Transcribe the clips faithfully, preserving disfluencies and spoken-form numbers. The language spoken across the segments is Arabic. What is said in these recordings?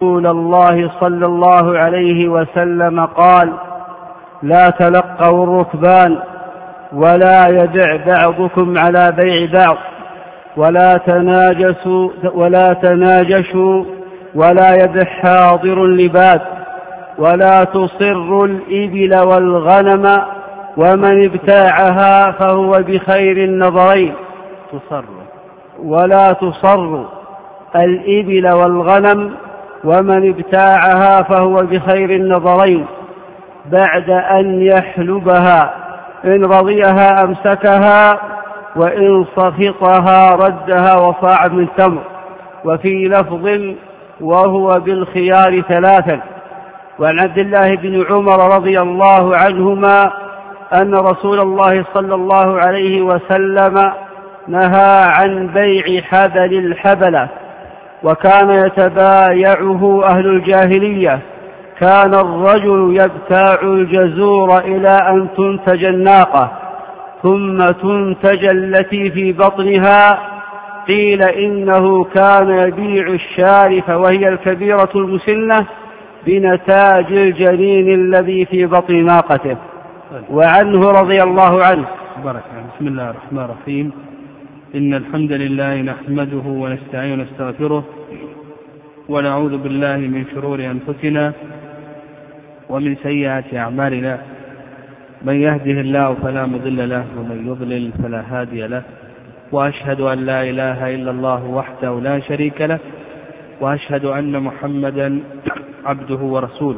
رسول الله صلى الله عليه وسلم قال: لا تلقوا الركبان، ولا يبع بعضكم على بيع بعض، ولا تناجسوا ولا تناجشوا ولا يبع حاضر لباد، ولا تصروا الإبل والغنم، ومن ابتاعها فهو بخير النظرين. تصر ولا تصر الإبل والغنم، ومن ابتاعها فهو بخير النظرين بعد أن يحلبها، إن رضيها أمسكها، وإن سخطها ردها وصاع من تمر. وفي لفظ: وهو بالخيار ثلاثا. وعن عبد الله بن عمر رضي الله عنهما أن رسول الله صلى الله عليه وسلم نهى عن بيع حبل الحبلة، وكان يتبايعه أهل الجاهلية. كان الرجل يبتاع الجزور إلى أن تنتج الناقة، ثم تنتج التي في بطنها. قيل إنه كان يبيع الشارف وهي الكبيرة المسنة بنتاج الجنين الذي في بطن ناقته. وعنه رضي الله عنه. بركة. بسم الله الرحمن الرحيم. إن الحمد لله نحمده ونستعين ونستغفره، ونعوذ بالله من شرور أنفسنا ومن سيئات أعمالنا. من يهده الله فلا مضل له، ومن يضلل فلا هادي له. وأشهد أن لا إله إلا الله وحده لا شريك له، وأشهد أن محمدا عبده ورسوله.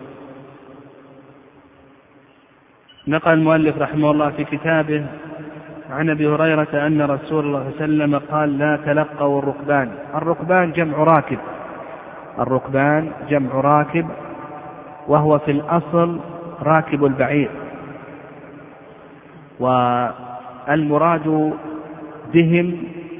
نقل المؤلف رحمه الله في كتابه عن أبي هريرة أن رسول الله صلى الله عليه وسلم قال: لا تلقوا الركبان. الركبان جمع راكب. الركبان جمع راكب، وهو في الأصل راكب البعير. والمراد بهم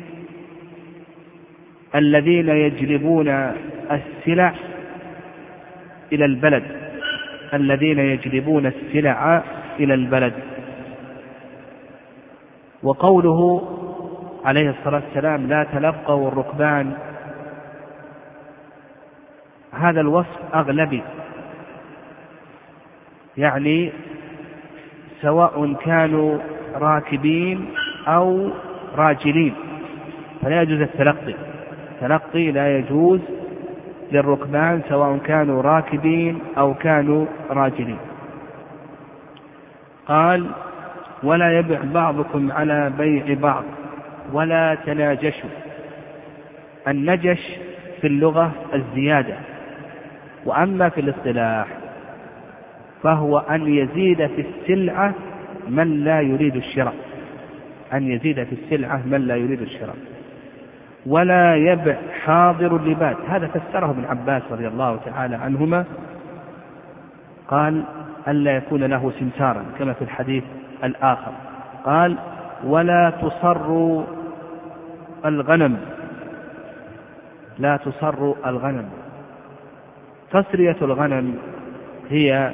الذين يجلبون السلع إلى البلد الذين يجلبون السلع إلى البلد. وقوله عليه الصلاة والسلام: لا تلقوا الركبان، هذا الوصف أغلبي، يعني سواء كانوا راكبين أو راجلين فلا يجوز التلقي. التلقي لا يجوز للركبان سواء كانوا راكبين أو كانوا راجلين. قال: ولا يبع بعضكم على بيع بعض، ولا تناجشوا. النجش في اللغة الزيادة، وأما في الاصطلاح فهو أن يزيد في السلعة من لا يريد الشراء أن يزيد في السلعة من لا يريد الشراء. ولا يبع حاضر لباد، هذا فسره ابن عباس رضي الله تعالى عنهما، قال: ألا يكون له سمسارا كما في الحديث الآخر. قال: ولا تصر الغنم لا تصر الغنم. تصرية الغنم هي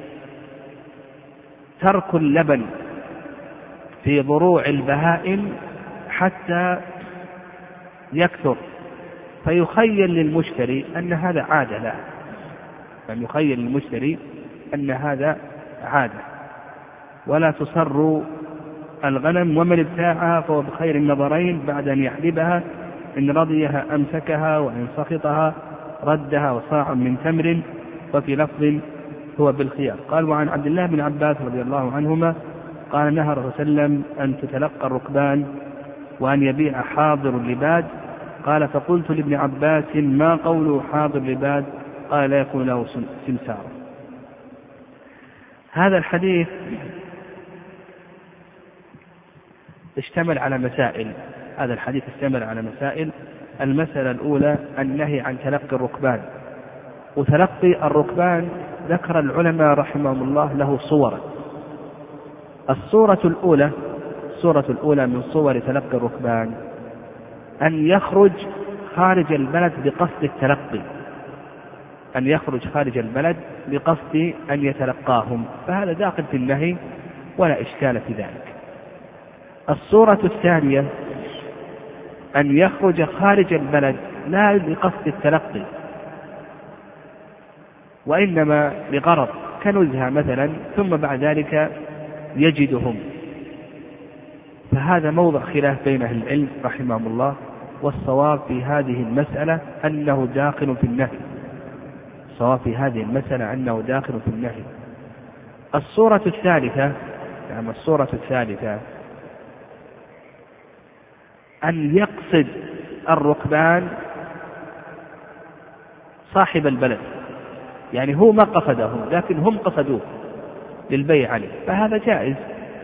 ترك اللبن في ضروع البهائم حتى يكثر، فيخيل للمشتري أن هذا عادة له، أن يخيل للمشتري أن هذا عادة. ولا تصر الغنم، ومن ابتاعها فهو بخير النظرين بعد أن يحلبها، إن رضيها أمسكها، وإن سخطها ردها وصاع من تمر. وفي لفظ: هو بالخيار. قال: وعن عبد الله بن عباس رضي الله عنهما قال: نهى الرسول صلى الله عليه وسلم أن تتلقى الركبان وأن يبيع حاضر لباد. قال: فقلت لابن عباس: ما قوله حاضر لباد؟ قال: لا يكون له سمسار. هذا الحديث اشتمل على مسائل هذا الحديث اشتمل على مسائل. المسألة الأولى النهي عن تلقي الركبان. وتلقي الركبان ذكر العلماء رحمهم الله له صورا. الصورة الأولى الصورة الأولى من صور تلقي الركبان أن يخرج خارج البلد بقصد التلقي أن يخرج خارج البلد بقصد أن يتلقاهم، فهذا داخل في النهي ولا إشكال في ذلك. الصورة الثانية أن يخرج خارج البلد لا بقصد التلقي، وإنما لغرض كنزهة مثلا، ثم بعد ذلك يجدهم. فهذا موضع خلاف بين أهل العلم رحمهم الله، والصواب في هذه المسألة أنه داخل في النهي. الصواب في هذه المسألة أنه داخل في النهي. الصورة الثالثة، يعني الصورة الثالثة أن يقصد الركبان صاحب البلد، يعني هو ما قصدهم لكن هم قصدوه للبيع عليه، فهذا جائز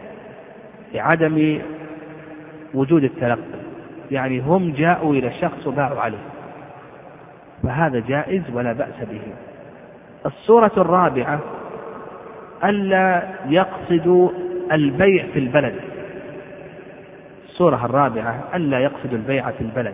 لعدم وجود التلقي، يعني هم جاءوا إلى الشخص وباعوا عليه، فهذا جائز ولا بأس به. الصورة الرابعة ألا يقصدوا البيع في البلد. الصورة الرابعة ألا يقصدوا البيع في البلد،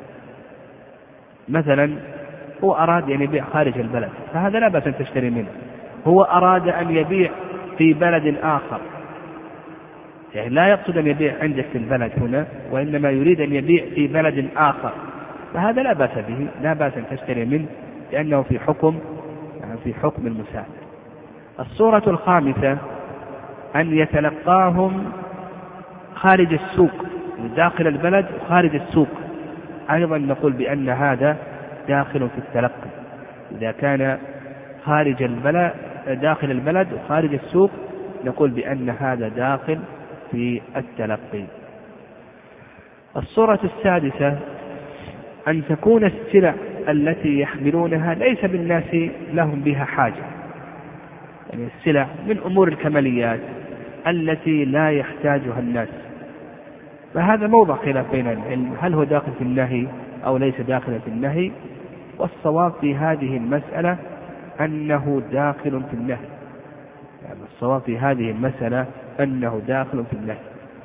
مثلا هو أراد أن يبيع خارج البلد، فهذا لا بأس أن تشتري منه. هو أراد أن يبيع في بلد آخر، يعني لا يقصد أن يبيع عندك في البلد هنا، وإنما يريد أن يبيع في بلد آخر، فهذا لا بأس به، لا بأس أن تشتري منه، لأنه في حكم يعني في حكم المساعد. الصورة الخامسة أن يتلقاهم خارج السوق، داخل البلد وخارج السوق، أيضا نقول بأن هذا داخل في التلقي. إذا كان خارج البلد داخل البلد وخارج السوق نقول بأن هذا داخل في التلقي. الصورة السادسة أن تكون السلع التي يحملونها ليس بالناس لهم بها حاجة، يعني السلع من أمور الكماليات التي لا يحتاجها الناس، فهذا موضع خلاف بين العلم، هل هو داخل في النهي أو ليس داخل في النهي؟ والصواب في هذه المسألة أنه داخل في النهي، يعني الصواب في هذه المسألة أنه داخل في النهي.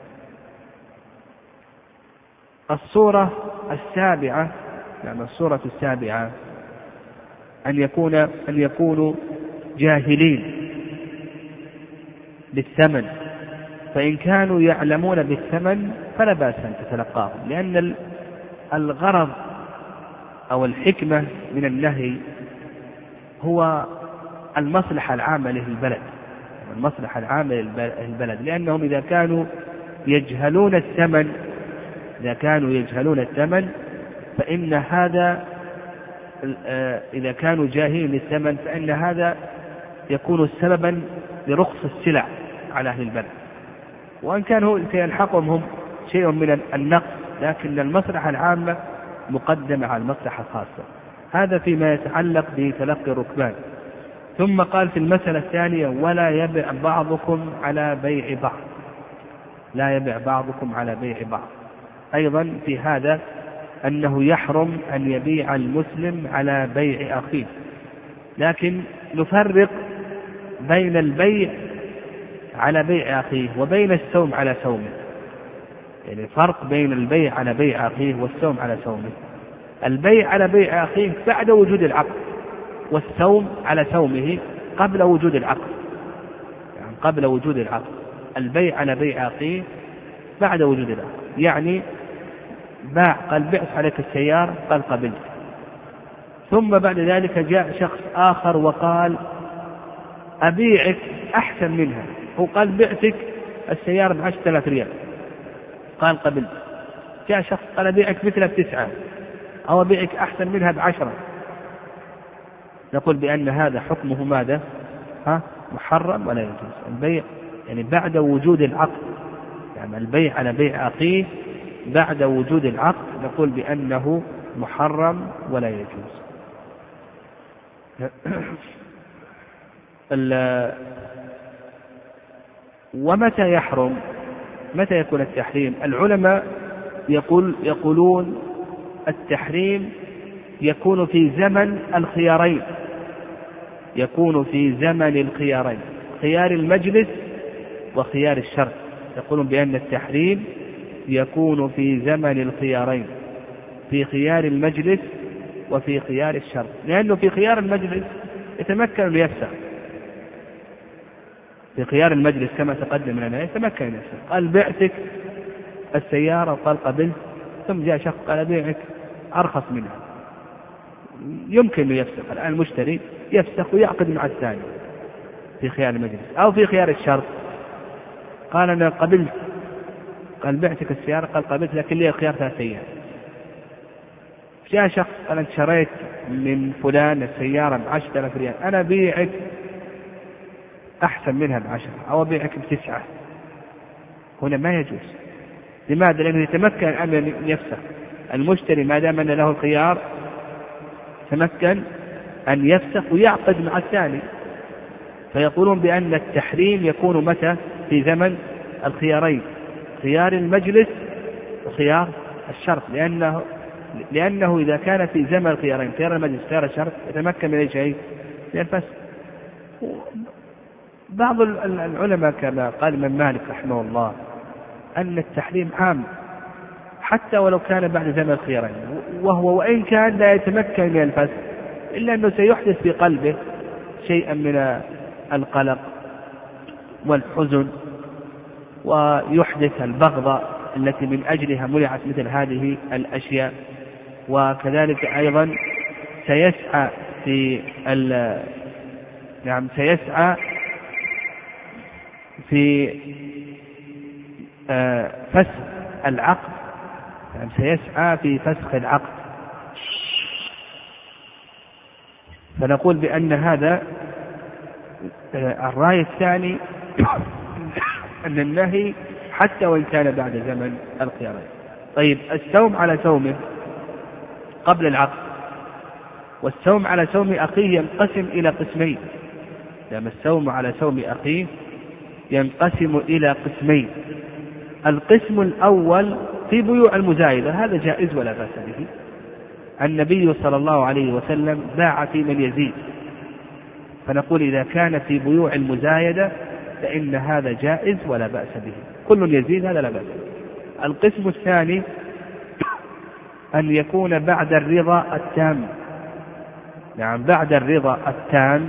الصورة السابعة، يعني الصورة السابعة أن يكون أن يكونوا جاهلين بالثمن، فإن كانوا يعلمون بالثمن فلا بأس أن تتلقاهم، لأن الغرض أو الحكمة من النهي هو المصلحة العامة للبلد، المصلحة العامة للبلد، لأنهم إذا كانوا يجهلون الثمن إذا كانوا يجهلون الثمن فإن هذا إذا كانوا جاهلين للثمن فإن هذا يكون سببا لرخص السلع على أهل البلد، وأن كانوا سيلحقهم هم شيء من النقص، لكن المصلحة العامة مقدمة على المصلحة الخاصة. هذا فيما يتعلق بتلقي الركبان. ثم قال في المسألة الثانية ولا يبيع بعضكم على بيع بعض، لا يبيع بعضكم على بيع بعض. أيضا في هذا أنه يحرم أن يبيع المسلم على بيع أخيه، لكن نفرق بين البيع على بيع أخيه وبين السوم على سومه، يعني فرق بين البيع على بيع أخيه والسوم على سومه. البيع على بيع أخيه بعد وجود العقد، والسوم على سومه قبل وجود العقد، يعني قبل وجود العقد. البيع على بيع أخيه بعد وجود العقد، يعني باع قال بعت عليك السيارة قال قبلت، ثم بعد ذلك جاء شخص آخر وقال أبيعك أحسن منها، هو قال بعتك السيارة بعشرة آلاف ريال قال قبلت، جاء شخص قال أبيعك مثلها بتسعة أو أبيعك أحسن منها بعشرة، نقول بأن هذا حكمه ماذا؟ ها؟ محرم ولا يجوز البيع، يعني بعد وجود العقد، يعني البيع على بيع أخيه بعد وجود العقد نقول بأنه محرم ولا يجوز. ومتى يحرم؟ متى يكون التحريم؟ العلماء يقول يقولون التحريم يكون في زمن الخيارين، يكون في زمن الخيارين، خيار المجلس وخيار الشرط. يقولون بأن التحريم يكون في زمن الخيارين، في خيار المجلس وفي خيار الشرط، لأنه في خيار المجلس يتمكن ليفسخ، في خيار المجلس كما تقدم لنا يتمكن ليفسخ، قال بعتك السيارة وقال قبلت، ثم جاء شخص قال أبيعك أرخص منها، يمكن أن يفسخ. الآن المشتري يفسخ ويعقد مع الثاني في خيار المجلس أو في خيار الشرط. قال أنا قبلت، قال بعتك السيارة، قال قبلت لكن لي الخيار ثلاثة أيام. جاء شخص قال أنت شريت من فلان السيارة بعشرة آلاف ريال، أنا بيعك أحسن منها بعشرة أو بيعك بتسعة. هنا ما يجوز. لماذا؟ لأنه يتمكن أن يفسخ. المشتري ما دام أن له الخيار تمكن أن يفسخ ويعقد مع الثاني. فيقولون بأن التحريم يكون متى؟ في زمن الخيارين، خيار المجلس وخيار الشرط، لأنه لأنه إذا كان في زمن الخيارين خيار المجلس خيار الشرط يتمكن من أي شيء؟ من الفسخ. بعض العلماء كما قال من مالك رحمه الله أن التحريم عام حتى ولو كان بعد زمن الخيارين، وهو وإن كان لا يتمكن من الفسخ إلا أنه سيحدث في قلبه شيئا من القلق والحزن، ويحدث البغضة التي من أجلها منعت مثل هذه الأشياء. وكذلك أيضا سيسعى في ال نعم سيسعى في فسخ العقد، يعني سيسعى في فسخ العقد. فنقول بأن هذا الرأي الثاني أن النهي حتى وإن كان بعد زمن الخيارين. طيب السوم على سومه قبل العقد والسوم على سوم أخيه ينقسم إلى قسمين. لما السوم على سوم أخيه ينقسم إلى قسمين. القسم الأول في بيوع المزايدة، هذا جائز ولا بأس به. النبي صلى الله عليه وسلم باع في من يزيد، فنقول إذا كان في بيوع المزايدة فإن هذا جائز ولا بأس به، كل يزيد هذا لا بأس به. القسم الثاني أن يكون بعد الرضا التام، نعم بعد الرضا التام،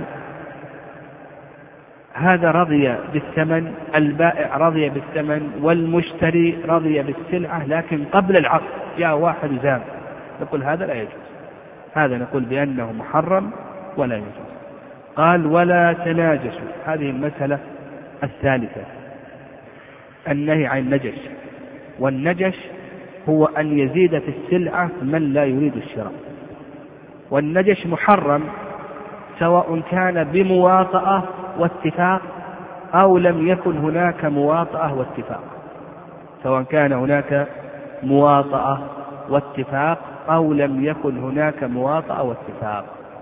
هذا رضي بالثمن، البائع رضي بالثمن والمشتري رضي بالسلعة، لكن قبل العقد جاء واحد زام، نقول هذا لا يجوز، هذا نقول بأنه محرم ولا يجوز. قال ولا تناجشوا، هذه المسألة الثالثة، النهي عن النجش. والنجش هو أن يزيد في السلعة من لا يريد الشراء، والنجش محرم سواء كان بمواطأة واتفاق أو لم يكن هناك مواطأة واتفاق، سواء كان هناك مواطأة واتفاق أو لم يكن هناك مواطأة واتفاق.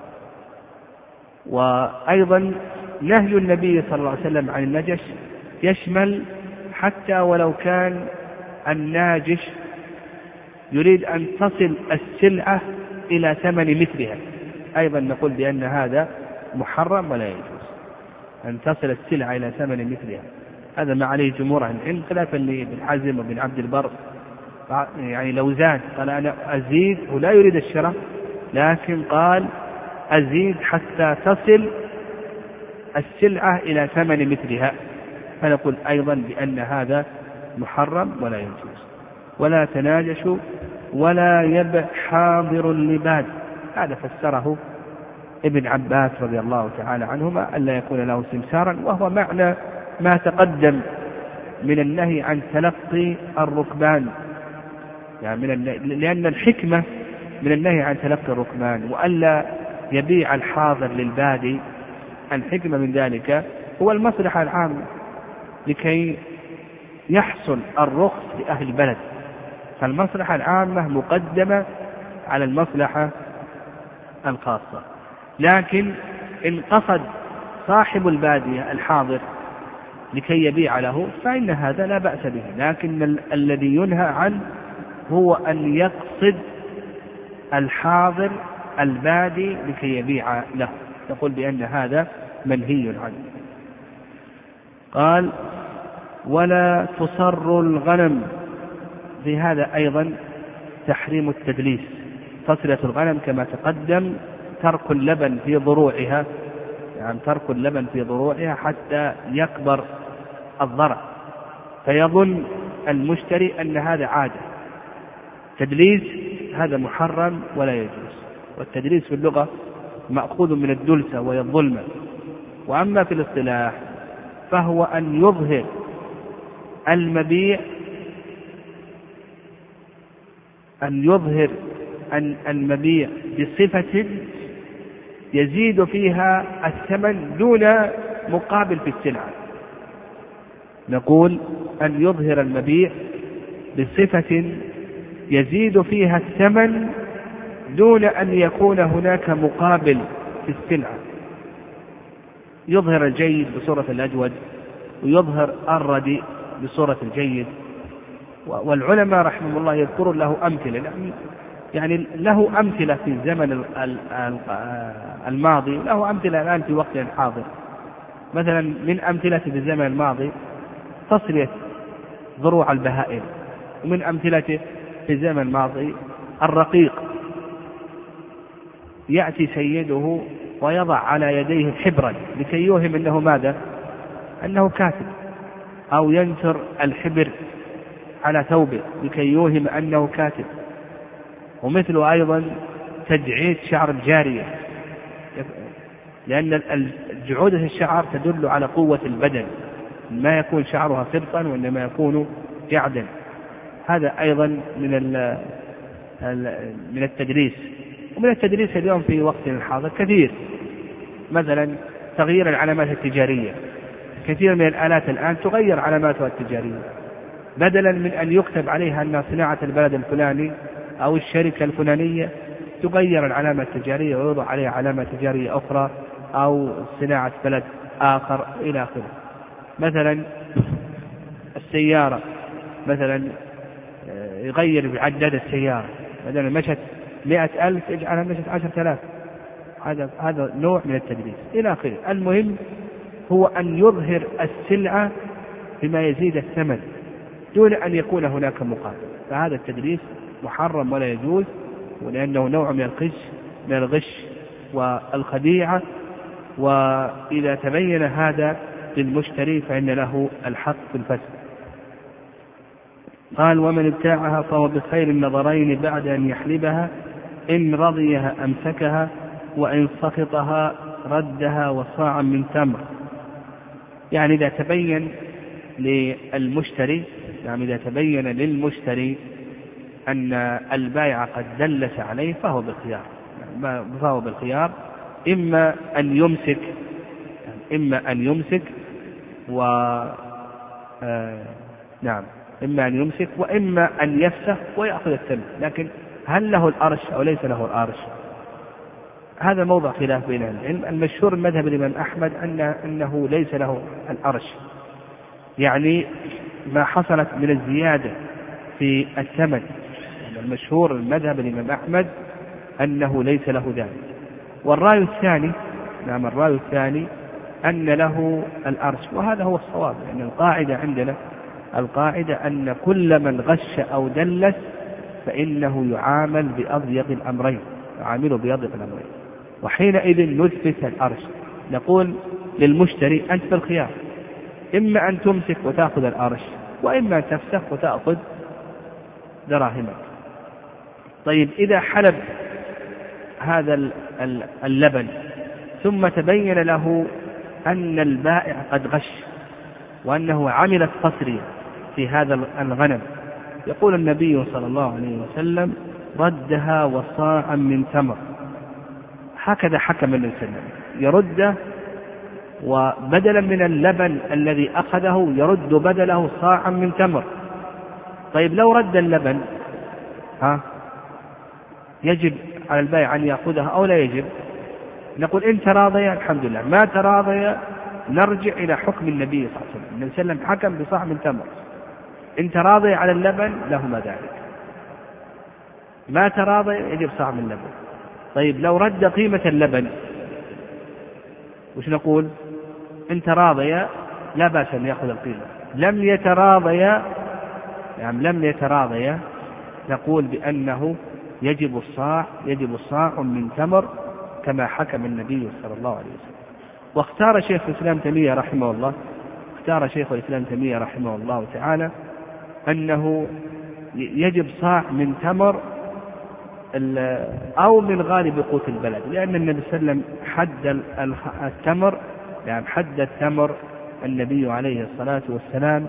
وأيضا نهي النبي صلى الله عليه وسلم عن النجش يشمل حتى ولو كان الناجش يريد أن تصل السلعة إلى ثمن مثلها، أيضا نقول بأن هذا محرم ولا يجوز أن تصل السلعة إلى ثمن مثلها. هذا ما عليه جمهور أهل العلم، خلافا لابن حزم وابن عبد البر. يعني لو زاد قال أنا أزيد ولا يريد الشراء، لكن قال أزيد حتى تصل السلعة إلى ثمن مثلها، فنقول أيضا بأن هذا محرم ولا يجوز. ولا تناجشوا ولا يبع حاضر لباد، هذا فسره ابن عباس رضي الله تعالى عنهما ألا يكون له سمسارا، وهو معنى ما تقدم من النهي عن تلقي الركبان، يعني من النهي، لأن الحكمة من النهي عن تلقي الركبان وألا يبيع الحاضر للبادي، الحكمة من ذلك هو المصلحة العامة لكي يحصل الرخص لأهل البلد، فالمصلحة العامة مقدمة على المصلحة الخاصة. لكن إن قصد صاحب البادية الحاضر لكي يبيع له فإن هذا لا بأس به، لكن ال- الذي ينهى عنه هو أن يقصد الحاضر البادي لكي يبيع له، نقول بأن هذا منهي عنه. قال ولا تصر الغنم، في هذا أيضا تحريم التدليس. تصرية الغنم كما تقدم ترك اللبن في ضروعها، يعني ترك اللبن في ضروعها حتى يكبر الضرع، فيظن المشتري أن هذا عادة. تدليس هذا محرم ولا يجوز. والتدريس في اللغة مأخوذ من الدلسة وهي الظلمة. وأما في الاصطلاح فهو أن يظهر المبيع أن يظهر أن المبيع بصفة يزيد فيها الثمن دون مقابل في السلعة. نقول أن يظهر المبيع بصفة يزيد فيها الثمن دون أن يكون هناك مقابل في السلعة. يظهر الجيد بصورة الأجود ويظهر الرديء بصورة الجيد. والعلماء رحمه الله يذكر له أمثلة، يعني له أمثلة في الزمن الماضي، له أمثلة الآن في وقت حاضر. مثلا من أمثلة في الزمن الماضي تصرية ضروع البهائم، ومن أمثلته في الزمن الماضي الرقيق، يأتي سيده ويضع على يديه حبرا لكي يوهم أنه ماذا؟ أنه كاتب، أو ينثر الحبر على ثوبه لكي يوهم أنه كاتب. ومثل أيضا تجعيد شعر الجارية، لأن جعودة الشعر تدل على قوة البدن، ما يكون شعرها صرفا وإنما يكون جعدا. هذا أيضا من من التدريس. ومن التدريس اليوم في وقتنا الحاضر كثير، مثلا تغيير العلامات التجارية. كثير من الآلات الآن تغير علاماتها التجارية، بدلا من أن يكتب عليها أن صناعة البلد الفلاني أو الشركة الفلانية، تغير العلامة التجارية ويوضع عليها علامة تجارية أخرى أو صناعة بلد آخر إلى آخره. مثلا السيارة، مثلا يغير بعداد السيارة، بدل مشت مئة ألف يجعلها مشت عشرة آلاف. هذا هذا نوع من التدريس إلى آخره. المهم هو أن يظهر السلعة بما يزيد الثمن دون أن يكون هناك مقابل. فهذا التدريس محرم ولا يجوز، ولأنه نوع من الغش من الغش والخديعة. وإذا تبين هذا للمشتري فإن له الحق في الفسد. قال: ومن ابتاعها فهو بخير النظرين بعد أن يحلبها، إن رضيها أمسكها، وإن سخطها ردها وصاعا من تمر. يعني إذا تبين للمشتري يعني إذا تبين للمشتري أن البائع قد دلس عليه فهو بالخيار فهو بالخيار إما أن يمسك إما أن يمسك و آه نعم إما أن يمسك وإما أن يفسخ ويأخذ الثمن. لكن هل له الأرش أو ليس له الأرش؟ هذا موضع خلاف بين العلم. المشهور المذهب الإمام أحمد أن أنه ليس له الأرش، يعني ما حصلت من الزيادة في الثمن. المشهور المذهب الإمام أحمد أنه ليس له ذلك. والرأي الثاني نعم الرأي الثاني أن له الأرش، وهذا هو الصواب. لأن يعني القاعدة عندنا القاعدة أن كل من غش أو دلس فإنه يعامل بأضيق الأمرين يعامله بأضيق الأمرين وحينئذ نثبت الأرش. نقول للمشتري أنت بالخيار، إما أن تمسك وتأخذ الأرش، وإما أن تفسخ وتأخذ دراهمك. طيب إذا حلب هذا اللبن ثم تبين له أن البائع قد غش وأنه عمل التصرية في هذا الغنم، يقول النبي صلى الله عليه وسلم: ردها وصاعا من تمر. هكذا حكم النبي صلى الله عليه وسلم، يرد، وبدلا من اللبن الذي أخذه يرد بدله صاعا من تمر. طيب لو رد اللبن ها يجب على البائع أن يأخذها أو لا يجب؟ نقول إن تراضي الحمد لله، ما تراضي نرجع إلى حكم النبي صلى الله عليه وسلم. النبي صلى الله عليه وسلم حكم بصاع من تمر. إن تراضي على اللبن لهما ذلك، ما تراضي يجب صاع من لبن. طيب لو رد قيمة اللبن وش نقول؟ إن تراضي لا بأس أن يأخذ القيمة. لم يتراضي يعني لم يتراضي نقول بأنه يجب الصاع يجب الصاع من تمر كما حكم النبي صلى الله عليه وسلم. واختار شيخ الإسلام تيمية رحمه الله اختار شيخ الإسلام تيمية رحمه الله تعالى أنه يجب صاع من تمر أو من غالب قوت البلد، لأن النبي صلى الله عليه وسلم حد التمر، يعني حد التمر النبي عليه الصلاة والسلام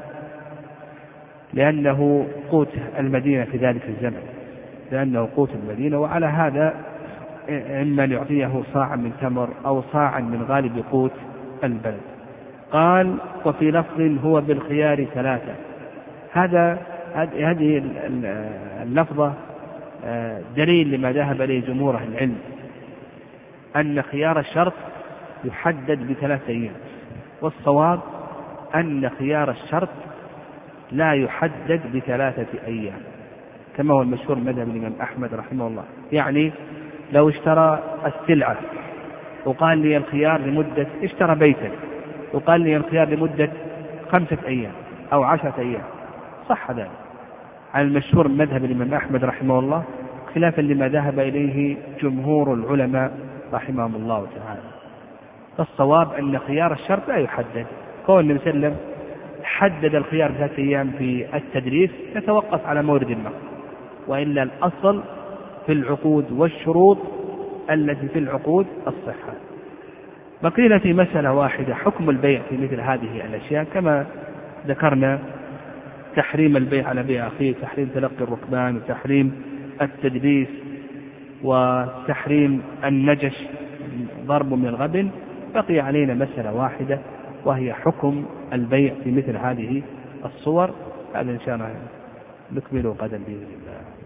لأنه قوت المدينة في ذلك الزمن، لأنه قوت المدينة، وعلى هذا إما يعطيه صاعا من تمر أو صاعا من غالب قوت البلد. قال وفي لفظ هو بالخيار ثلاثة. هذا هذه اللفظة دليل لما ذهب إليه جمهور أهل العلم، أن خيار الشرط يحدد بثلاثة أيام، والصواب أن خيار الشرط لا يحدد بثلاثة أيام كما هو المشهور مذهب الإمام أحمد رحمه الله. يعني لو اشترى السلعة وقال لي الخيار لمدة، اشترى بيتا وقال لي الخيار لمدة خمسة أيام أو عشرة أيام، صح ذلك على المشهور مذهب الإمام أحمد رحمه الله، خلافا لما ذهب إليه جمهور العلماء رحمهم الله تعالى. فالصواب أن خيار الشرط لا يحدد، كون النبي صلى الله عليه وسلم حدد الخيار ثلاثة أيام في التدريس يتوقف على مورد النقل، وإلا الأصل في العقود والشروط التي في العقود الصحة. بقينا في مسألة واحدة، حكم البيع في مثل هذه الأشياء كما ذكرنا: تحريم البيع على بيع أخيه، تحريم تلقي الركبان، وتحريم التدليس، وتحريم النجش ضرب من الغبن. بقي علينا مسألة واحدة وهي حكم البيع في مثل هذه الصور. هذا إن شاء الله نكمله غدا بإذن الله.